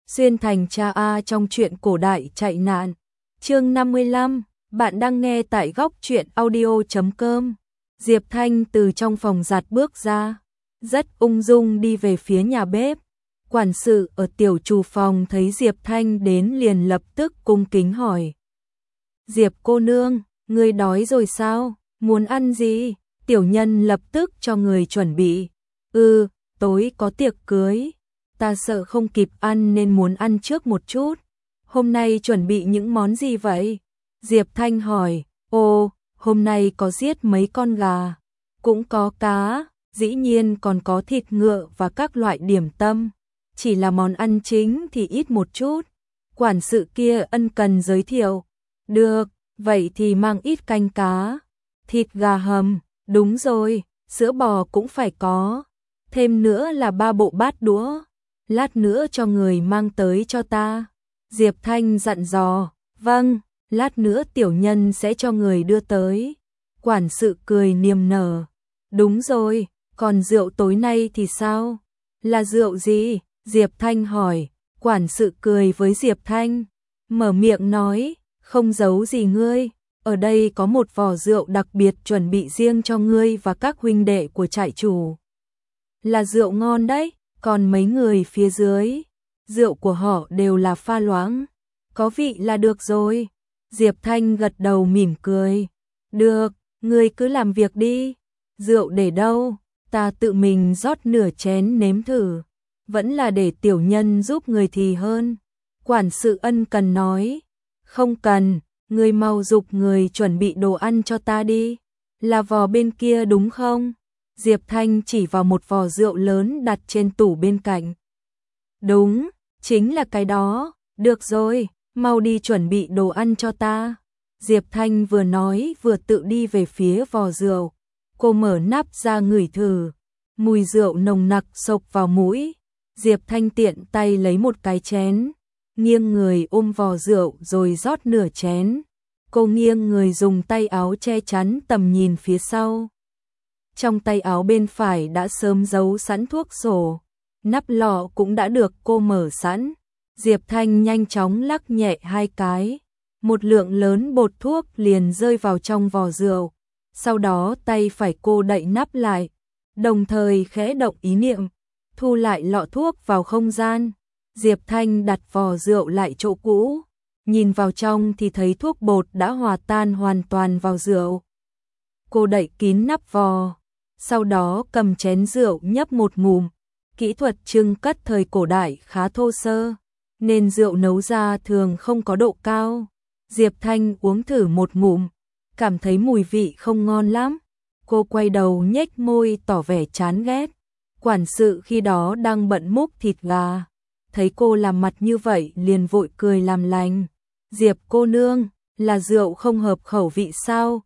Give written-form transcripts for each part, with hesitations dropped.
Xuyên thành cha A trong truyện cổ đại chạy nạn. Chương 55, bạn đang nghe tại góc truyện audio.com. Diệp Thanh từ trong phòng giặt bước ra, rất ung dung đi về phía nhà bếp. Quản sự ở tiểu trù phòng thấy Diệp Thanh đến liền lập tức cung kính hỏi. Diệp cô nương, ngươi đói rồi sao? Muốn ăn gì? Tiểu nhân lập tức cho người chuẩn bị. Tối có tiệc cưới. Ta sợ không kịp ăn nên muốn ăn trước một chút. Hôm nay chuẩn bị những món gì vậy? Diệp Thanh hỏi. Hôm nay có giết mấy con gà, cũng có cá, dĩ nhiên còn có thịt ngựa và các loại điểm tâm. Chỉ là món ăn chính thì ít một chút. Quản sự kia ân cần giới thiệu. Được, vậy thì mang ít canh cá, thịt gà hầm, đúng rồi, sữa bò cũng phải có. Thêm nữa là 3 bộ bát đũa. Lát nữa cho người mang tới cho ta. Diệp Thanh dặn dò. Vâng, lát nữa tiểu nhân sẽ cho người đưa tới. Quản sự cười niềm nở. Đúng rồi, còn rượu tối nay thì sao? Là rượu gì? Diệp Thanh hỏi. Quản sự cười với Diệp Thanh, mở miệng nói, không giấu gì ngươi, ở đây có một vò rượu đặc biệt chuẩn bị riêng cho ngươi và các huynh đệ của trại chủ. Là rượu ngon đấy, còn mấy người phía dưới, rượu của họ đều là pha loãng, có vị là được rồi. Diệp Thanh gật đầu mỉm cười. Được, ngươi cứ làm việc đi. Rượu để đâu? Ta tự mình rót nửa chén nếm thử. Vẫn là để tiểu nhân giúp người thì hơn. Quản sự ân cần nói. Không cần, ngươi mau giục người chuẩn bị đồ ăn cho ta đi. Là vò bên kia đúng không? Diệp Thanh chỉ vào một vò rượu lớn đặt trên tủ bên cạnh. Đúng, chính là cái đó. Được rồi, mau đi chuẩn bị đồ ăn cho ta. Diệp Thanh vừa nói vừa tự đi về phía vò rượu. Cô mở nắp ra ngửi thử. Mùi rượu nồng nặc xộc vào mũi. Diệp Thanh tiện tay lấy một cái chén, nghiêng người ôm vò rượu rồi rót nửa chén. Cô nghiêng người dùng tay áo che chắn tầm nhìn phía sau. Trong tay áo bên phải đã sớm giấu sẵn thuốc sổ, nắp lọ cũng đã được cô mở sẵn. Diệp Thanh nhanh chóng lắc nhẹ 2 cái, một lượng lớn bột thuốc liền rơi vào trong vò rượu. Sau đó tay phải cô đậy nắp lại, đồng thời khẽ động ý niệm, thu lại lọ thuốc vào không gian. Diệp Thanh đặt vò rượu lại chỗ cũ, nhìn vào trong thì thấy thuốc bột đã hòa tan hoàn toàn vào rượu. Cô đậy kín nắp vò, sau đó cầm chén rượu nhấp một ngụm. Kỹ thuật chưng cất thời cổ đại khá thô sơ, nên rượu nấu ra thường không có độ cao. Diệp Thanh uống thử một ngụm, cảm thấy mùi vị không ngon lắm. Cô quay đầu nhếch môi tỏ vẻ chán ghét. Quản sự khi đó đang bận múc thịt gà, thấy cô làm mặt như vậy liền vội cười làm lành. Diệp cô nương, là rượu không hợp khẩu vị sao?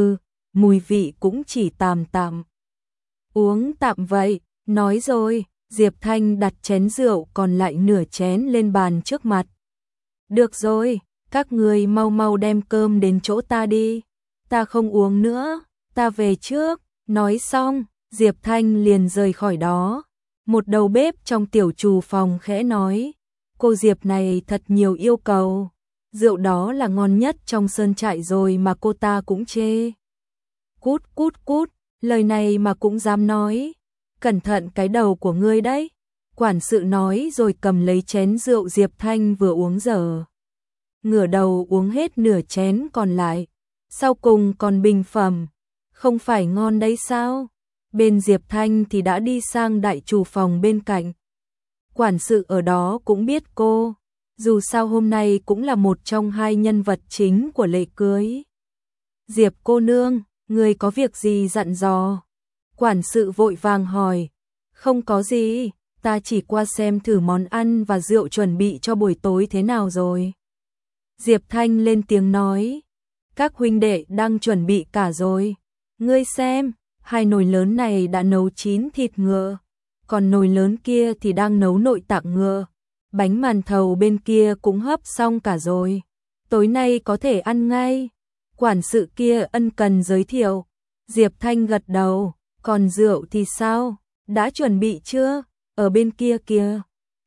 Mùi vị cũng chỉ tạm tạm. Uống tạm vậy, nói rồi. Diệp Thanh đặt chén rượu còn lại nửa chén lên bàn trước mặt. Được rồi, các người mau mau đem cơm đến chỗ ta đi. Ta không uống nữa, ta về trước. Nói xong, Diệp Thanh liền rời khỏi đó. Một đầu bếp trong tiểu trù phòng khẽ nói. Cô Diệp này thật nhiều yêu cầu. Rượu đó là ngon nhất trong sơn trại rồi mà cô ta cũng chê. Cút cút cút, lời này mà cũng dám nói. Cẩn thận cái đầu của ngươi đấy. Quản sự nói rồi cầm lấy chén rượu Diệp Thanh vừa uống dở. Ngửa đầu uống hết nửa chén còn lại. Sau cùng còn bình phẩm. Không phải ngon đấy sao? Bên Diệp Thanh thì đã đi sang đại trù phòng bên cạnh. Quản sự ở đó cũng biết cô. Dù sao hôm nay cũng là một trong 2 nhân vật chính của lễ cưới. Diệp cô nương, người có việc gì dặn dò? Quản sự vội vàng hỏi. Không có gì, ta chỉ qua xem thử món ăn và rượu chuẩn bị cho buổi tối thế nào rồi. Diệp Thanh lên tiếng nói. Các huynh đệ đang chuẩn bị cả rồi. Ngươi xem, 2 nồi lớn này đã nấu chín thịt ngựa, còn nồi lớn kia thì đang nấu nội tạng ngựa. Bánh màn thầu bên kia cũng hấp xong cả rồi. Tối nay có thể ăn ngay. Quản sự kia ân cần giới thiệu. Diệp Thanh gật đầu. Còn rượu thì sao? Đã chuẩn bị chưa? Ở bên kia kìa.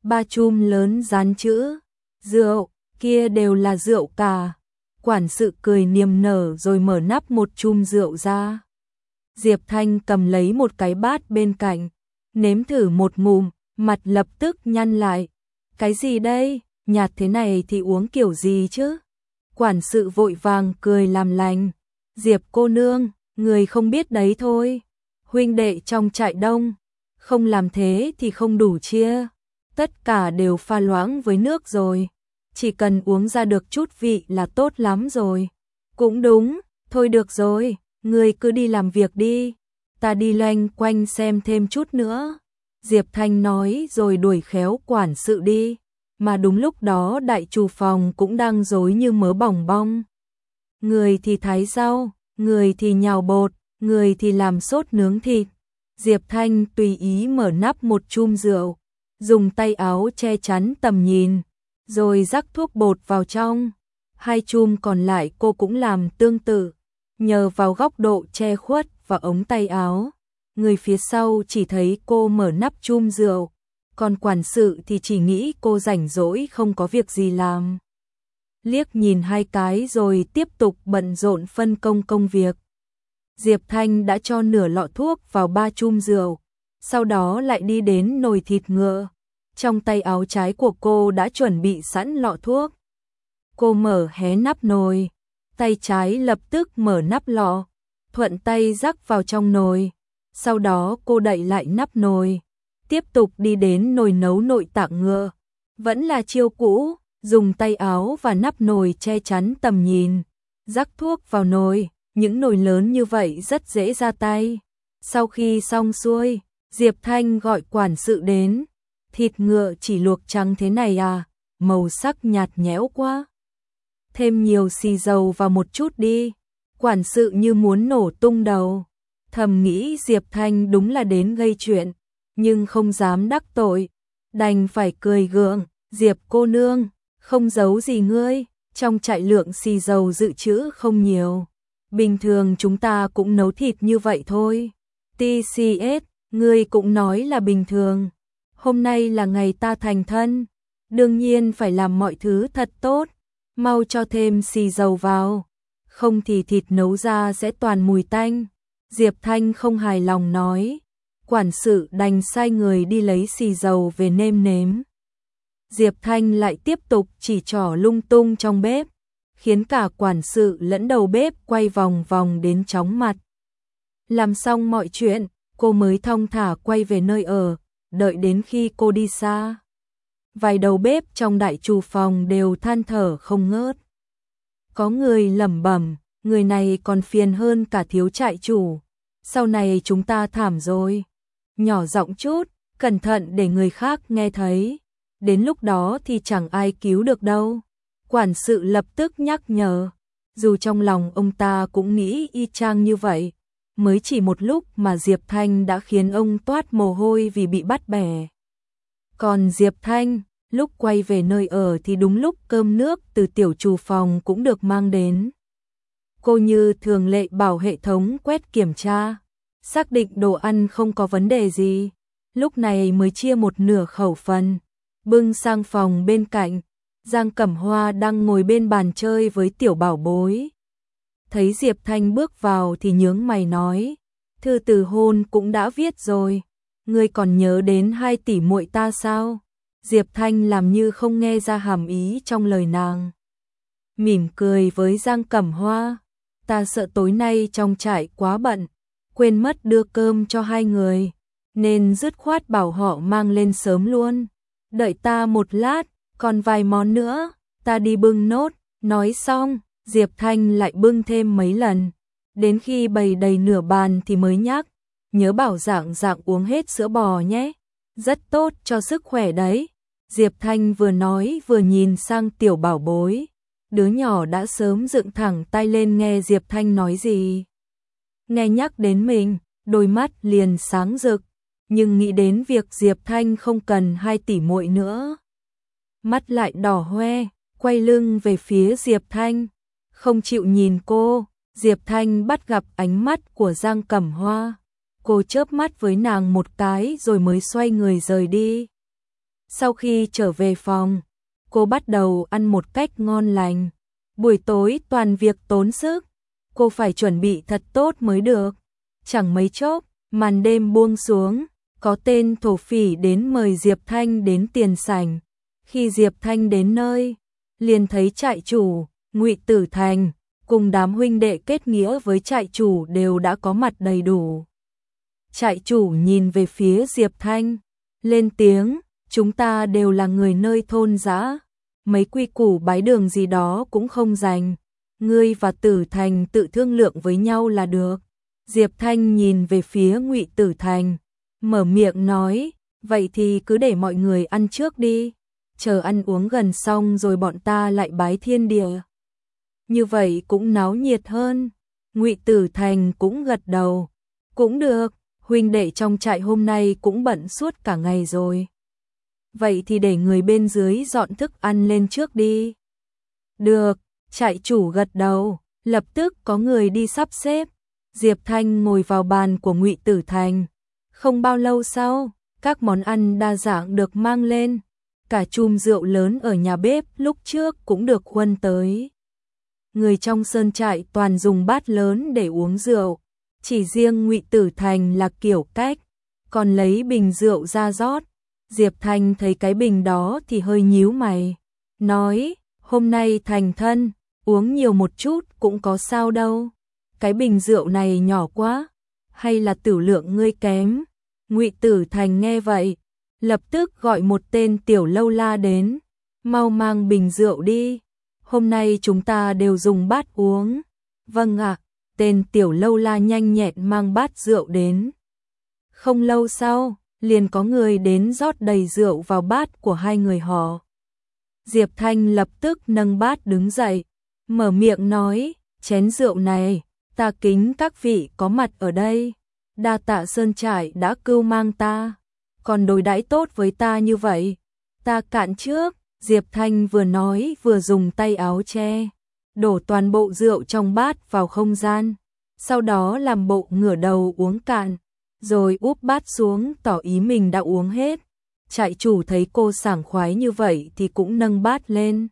3 chum lớn dán chữ rượu, kia đều là rượu cả. Quản sự cười niềm nở rồi mở nắp một chum rượu ra. Diệp Thanh cầm lấy một cái bát bên cạnh, nếm thử một ngụm, mặt lập tức nhăn lại. Cái gì đây, nhạt thế này thì uống kiểu gì chứ? Quản sự vội vàng cười làm lành. Diệp cô nương, người không biết đấy thôi. Huynh đệ trong trại đông, không làm thế thì không đủ chia. Tất cả đều pha loãng với nước rồi. Chỉ cần uống ra được chút vị là tốt lắm rồi. Cũng đúng, thôi được rồi, người cứ đi làm việc đi. Ta đi loanh quanh xem thêm chút nữa. Diệp Thanh nói rồi đuổi khéo quản sự đi. Mà đúng lúc đó đại trù phòng cũng đang rối như mớ bòng bong. Người thì thái rau, người thì nhào bột, người thì làm sốt nướng thịt. Diệp Thanh tùy ý mở nắp một chum rượu, dùng tay áo che chắn tầm nhìn, rồi rắc thuốc bột vào trong. 2 chum còn lại cô cũng làm tương tự, nhờ vào góc độ che khuất và ống tay áo. Người phía sau chỉ thấy cô mở nắp chum rượu, còn quản sự thì chỉ nghĩ cô rảnh rỗi không có việc gì làm. Liếc nhìn 2 cái rồi tiếp tục bận rộn phân công công việc. Diệp Thanh đã cho nửa lọ thuốc vào 3 chum rượu, sau đó lại đi đến nồi thịt ngựa. Trong tay áo trái của cô đã chuẩn bị sẵn lọ thuốc. Cô mở hé nắp nồi, tay trái lập tức mở nắp lọ, thuận tay rắc vào trong nồi. Sau đó cô đậy lại nắp nồi, tiếp tục đi đến nồi nấu nội tạng ngựa. Vẫn là chiêu cũ, dùng tay áo và nắp nồi che chắn tầm nhìn, rắc thuốc vào nồi. Những nồi lớn như vậy rất dễ ra tay. Sau khi xong xuôi, Diệp Thanh gọi quản sự đến. Thịt ngựa chỉ luộc trắng thế này à, màu sắc nhạt nhẽo quá. Thêm nhiều xì dầu vào một chút đi. Quản sự như muốn nổ tung đầu. Thầm nghĩ Diệp Thanh đúng là đến gây chuyện, nhưng không dám đắc tội. Đành phải cười gượng, Diệp cô nương, không giấu gì ngươi, trong trại lượng xì dầu dự trữ không nhiều. Bình thường chúng ta cũng nấu thịt như vậy thôi. TCS, ngươi cũng nói là bình thường. Hôm nay là ngày ta thành thân, đương nhiên phải làm mọi thứ thật tốt. Mau cho thêm xì dầu vào, không thì thịt nấu ra sẽ toàn mùi tanh. Diệp Thanh không hài lòng nói. Quản sự đành sai người đi lấy xì dầu về nêm nếm. Diệp Thanh lại tiếp tục chỉ trỏ lung tung trong bếp, khiến cả quản sự lẫn đầu bếp quay vòng vòng đến chóng mặt. Làm xong mọi chuyện, cô mới thong thả quay về nơi ở, đợi đến khi cô đi xa. Vài đầu bếp trong đại trù phòng đều than thở không ngớt. Có người lẩm bẩm, người này còn phiền hơn cả thiếu trại chủ. Sau này chúng ta thảm rồi. Nhỏ giọng chút, cẩn thận để người khác nghe thấy. Đến lúc đó thì chẳng ai cứu được đâu. Quản sự lập tức nhắc nhở. Dù trong lòng ông ta cũng nghĩ y chang như vậy. Mới chỉ một lúc mà Diệp Thanh đã khiến ông toát mồ hôi vì bị bắt bẻ. Còn Diệp Thanh, lúc quay về nơi ở thì đúng lúc cơm nước từ tiểu trù phòng cũng được mang đến. Cô như thường lệ bảo hệ thống quét kiểm tra, xác định đồ ăn không có vấn đề gì. Lúc này mới chia một nửa khẩu phần, bưng sang phòng bên cạnh. Giang Cẩm Hoa đang ngồi bên bàn chơi với tiểu bảo bối. Thấy Diệp Thanh bước vào thì nhướng mày nói, thư từ hôn cũng đã viết rồi, ngươi còn nhớ đến 2 tỷ muội ta sao? Diệp Thanh làm như không nghe ra hàm ý trong lời nàng. Mỉm cười với Giang Cẩm Hoa, ta sợ tối nay trong trại quá bận, quên mất đưa cơm cho 2 người, nên dứt khoát bảo họ mang lên sớm luôn. Đợi ta một lát, còn vài món nữa, ta đi bưng nốt. Nói xong, Diệp Thanh lại bưng thêm mấy lần, đến khi bày đầy nửa bàn thì mới nhắc, nhớ bảo Dạng Dạng uống hết sữa bò nhé, rất tốt cho sức khỏe đấy. Diệp Thanh vừa nói vừa nhìn sang tiểu bảo bối, đứa nhỏ đã sớm dựng thẳng tay lên nghe Diệp Thanh nói gì. Nghe nhắc đến mình, đôi mắt liền sáng rực, nhưng nghĩ đến việc Diệp Thanh không cần 2 tỷ muội nữa. Mắt lại đỏ hoe, quay lưng về phía Diệp Thanh, không chịu nhìn cô. Diệp Thanh bắt gặp ánh mắt của Giang Cẩm Hoa, cô chớp mắt với nàng một cái rồi mới xoay người rời đi. Sau khi trở về phòng, cô bắt đầu ăn một cách ngon lành. Buổi tối toàn việc tốn sức, cô phải chuẩn bị thật tốt mới được. Chẳng mấy chốc, màn đêm buông xuống, có tên thổ phỉ đến mời Diệp Thanh đến tiền sảnh. Khi Diệp Thanh đến nơi, liền thấy trại chủ, Ngụy Tử Thành, cùng đám huynh đệ kết nghĩa với trại chủ đều đã có mặt đầy đủ. Trại chủ nhìn về phía Diệp Thanh, lên tiếng, chúng ta đều là người nơi thôn dã, mấy quy củ bái đường gì đó cũng không rành, ngươi và Tử Thành tự thương lượng với nhau là được. Diệp Thanh nhìn về phía Ngụy Tử Thành, mở miệng nói, vậy thì cứ để mọi người ăn trước đi, chờ ăn uống gần xong rồi bọn ta lại bái thiên địa. Như vậy cũng náo nhiệt hơn. Ngụy Tử Thành cũng gật đầu, cũng được, huynh đệ trong trại hôm nay cũng bận suốt cả ngày rồi. Vậy thì để người bên dưới dọn thức ăn lên trước đi. Được, trại chủ gật đầu, lập tức có người đi sắp xếp. Diệp Thanh ngồi vào bàn của Ngụy Tử Thành. Không bao lâu sau, các món ăn đa dạng được mang lên. Cả chum rượu lớn ở nhà bếp lúc trước cũng được khuân tới. Người trong sơn trại toàn dùng bát lớn để uống rượu. Chỉ riêng Ngụy Tử Thành là kiểu cách, còn lấy bình rượu ra rót. Diệp Thanh thấy cái bình đó thì hơi nhíu mày, nói, hôm nay thành thân, uống nhiều một chút cũng có sao đâu. Cái bình rượu này nhỏ quá, hay là tửu lượng ngươi kém? Ngụy Tử Thành nghe vậy, lập tức gọi một tên tiểu lâu la đến, mau mang bình rượu đi, hôm nay chúng ta đều dùng bát uống. Vâng ạ, tên tiểu lâu la nhanh nhẹn mang bát rượu đến. Không lâu sau, liền có người đến rót đầy rượu vào bát của hai người họ. Diệp Thanh lập tức nâng bát đứng dậy, mở miệng nói, chén rượu này, ta kính các vị có mặt ở đây. Đa tạ sơn trại đã cưu mang ta, còn đối đãi tốt với ta như vậy. Ta cạn trước. Diệp Thanh vừa nói vừa dùng tay áo che, đổ toàn bộ rượu trong bát vào không gian, sau đó làm bộ ngửa đầu uống cạn, rồi úp bát xuống tỏ ý mình đã uống hết. Trại chủ thấy cô sảng khoái như vậy thì cũng nâng bát lên,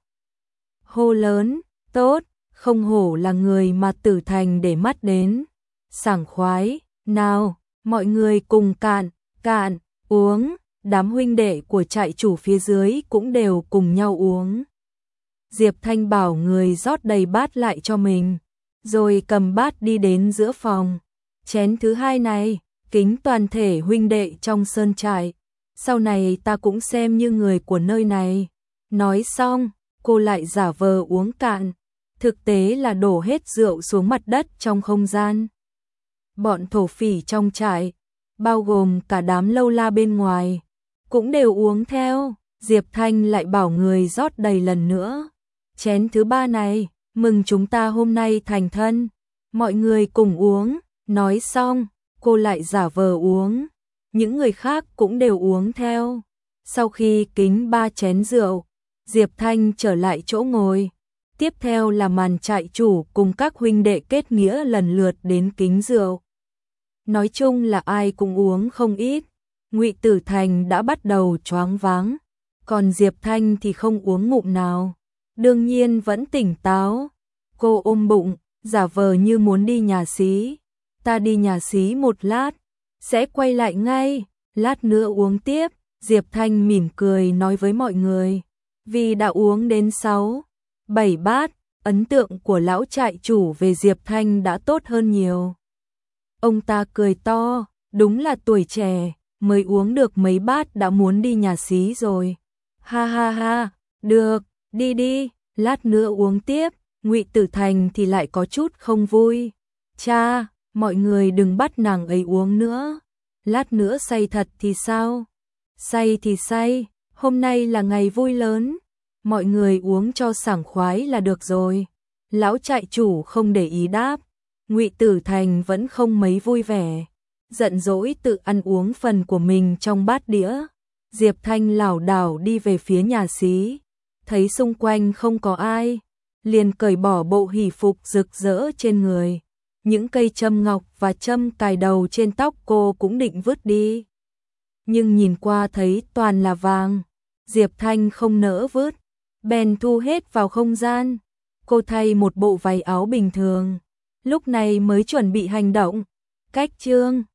hô lớn, tốt, không hổ là người mà Tử Thành để mắt đến. Sảng khoái, nào, mọi người cùng cạn, cạn, uống. Đám huynh đệ của trại chủ phía dưới cũng đều cùng nhau uống. Diệp Thanh bảo người rót đầy bát lại cho mình, rồi cầm bát đi đến giữa phòng. Chén thứ hai này, kính toàn thể huynh đệ trong sơn trại. Sau này ta cũng xem như người của nơi này. Nói xong, cô lại giả vờ uống cạn. Thực tế là đổ hết rượu xuống mặt đất trong không gian. Bọn thổ phỉ trong trại, bao gồm cả đám lâu la bên ngoài, cũng đều uống theo. Diệp Thanh lại bảo người rót đầy lần nữa. Chén thứ ba này, mừng chúng ta hôm nay thành thân, mọi người cùng uống. Nói xong, cô lại giả vờ uống. Những người khác cũng đều uống theo. Sau khi kính 3 chén rượu, Diệp Thanh trở lại chỗ ngồi. Tiếp theo là màn trại chủ cùng các huynh đệ kết nghĩa lần lượt đến kính rượu. Nói chung là ai cũng uống không ít. Ngụy Tử Thành đã bắt đầu choáng váng, còn Diệp Thanh thì không uống ngụm nào, đương nhiên vẫn tỉnh táo. Cô ôm bụng, giả vờ như muốn đi nhà xí. Ta đi nhà xí một lát, sẽ quay lại ngay, lát nữa uống tiếp. Diệp Thanh mỉm cười nói với mọi người, vì đã uống đến 6, 7 bát, ấn tượng của lão trại chủ về Diệp Thanh đã tốt hơn nhiều. Ông ta cười to, đúng là tuổi trẻ, mới uống được mấy bát đã muốn đi nhà xí rồi. Ha ha ha, được, đi đi, lát nữa uống tiếp. Ngụy Tử Thành thì lại có chút không vui. Cha, mọi người đừng bắt nàng ấy uống nữa. Lát nữa say thật thì sao? Say thì say, hôm nay là ngày vui lớn. Mọi người uống cho sảng khoái là được rồi. Lão trại chủ không để ý đáp. Ngụy Tử Thành vẫn không mấy vui vẻ, giận dỗi tự ăn uống phần của mình trong bát đĩa. Diệp Thanh lảo đảo đi về phía nhà xí, thấy xung quanh không có ai, liền cởi bỏ bộ hỷ phục rực rỡ trên người. Những cây châm ngọc và châm cài đầu trên tóc cô cũng định vứt đi, nhưng nhìn qua thấy toàn là vàng, Diệp Thanh không nỡ vứt, bèn thu hết vào không gian. Cô thay một bộ váy áo bình thường, lúc này mới chuẩn bị hành động. Cách chương